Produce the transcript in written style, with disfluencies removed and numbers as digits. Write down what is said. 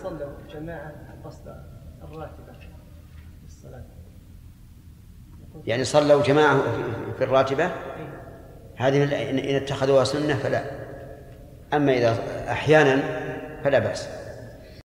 صلوا جماعة قصد الراتبة الصلاة، يعني صلوا جماعة في الراتبة، هذه إن اتخذوها سنة فلا، أما إذا أحيانا فلا بأس.